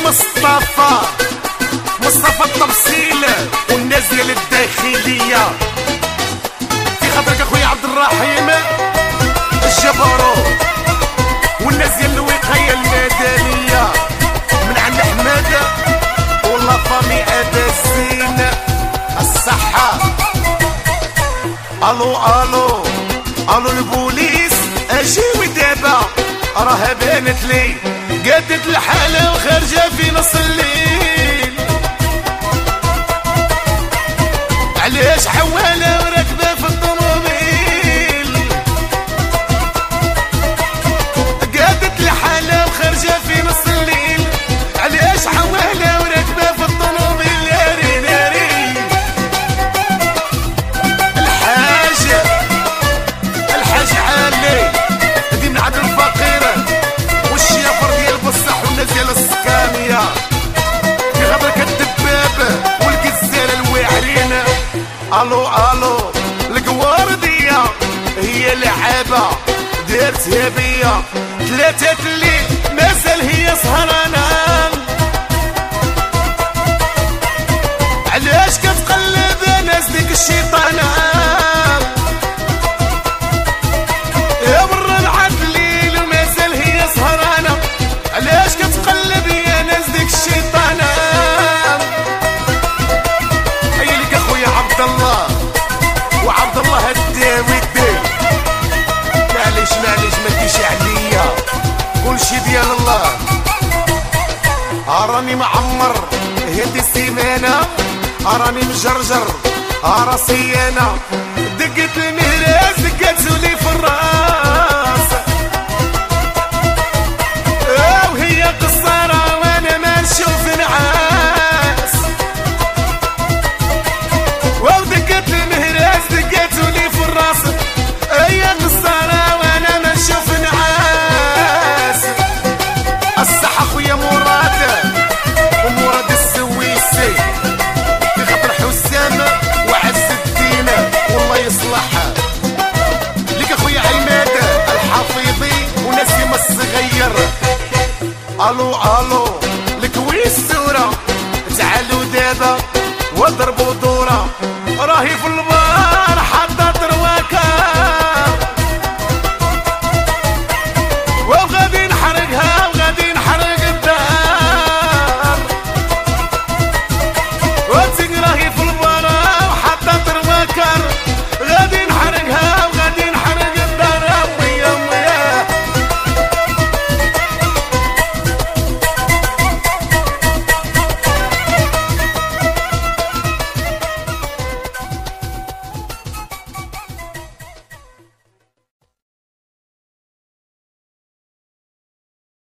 مصطفى التفصيل والناس ديال الداخلية في خاطرك اخويا عبد الرحيم الجبروت والناس ديال الوقاية المدنية من عند احمد والله فامي ابا الزين الصحة. الو الو الو البوليس اجيوي دابا راها بانت لي قادت الحالة وخارجة في نص الليل. علاش حوالة وراكبة في الطوموبيل قادت الحالة وخارجة في نص الليل. علاش حوالة وراكبة في الطوموبيل ناري ناري. الحاج علي دي من عند الفقير والشيافر ديال بصح والناس ديال السكانية في خاطرك الدباب والكزالة الواعرين. الو الو القواردية هي لعابة دارتها بيا ثلاثة الليل مازال هي سهرانة. علاش كتقلب ناس ديك الشيطانة يا برا العاد الليل ومازال هي سهرانة. علاش كتقلب يا ناس ديك الشيطانة. هيليك اخويا عبد الله وعبد الله الداوي الداوي معليش ما تجيش عليا كلشي ديال الله. راني معمر هدي السيمانة راني مجرجر راسي انا دقت المهراس دقت زولي في الراس. وهي قصارة وانا ما نشوف نعاس. ودقت المهراس دقت زولي في الراس. هي قصارة وانا ما نشوف نعاس. الصحة خويا مراد ومراد السويسي في خاطر حسام وعز الدين والله يصلحها. ليك اخويا عماد الحفيظي ونسيم الصغير. الو الو الكويس سورة تعالوا دابا واضربوا دورة راهي في